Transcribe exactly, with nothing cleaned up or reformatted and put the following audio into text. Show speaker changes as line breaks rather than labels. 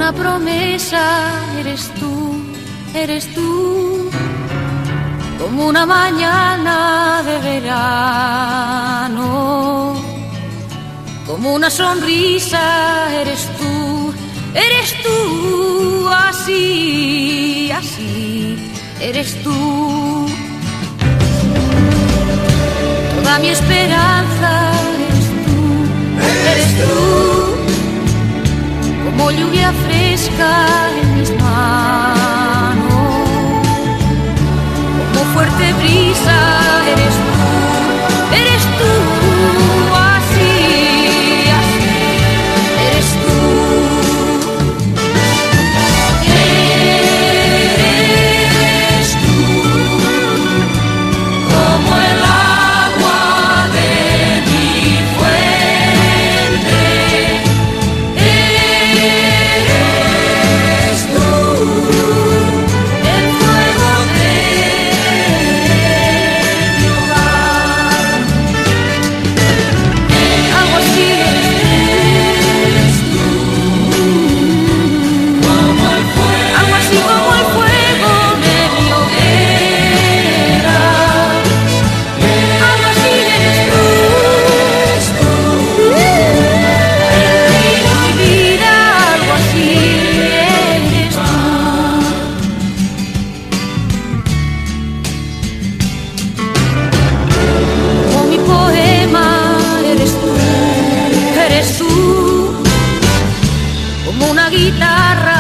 una promesa, eres tú, eres tú, como una mañana de verano, como una sonrisa, eres tú, eres tú, así, así, eres tú. Toda mi esperanza eres tú, eres tú, como lluvia fresca en mis manos, como fuerte brisa, eres tú, eres tú, así, así, eres tú. Eres tú, como el agua de mi fuente. Eres tú, el fuego de mi hogar. Algo así eres tú, como el fuego, algo así como el fuego de mi hoguera. Algo así eres tú, el río de mi vida, algo así eres tú. Como mi poema eres tú, eres tú, como una guitarra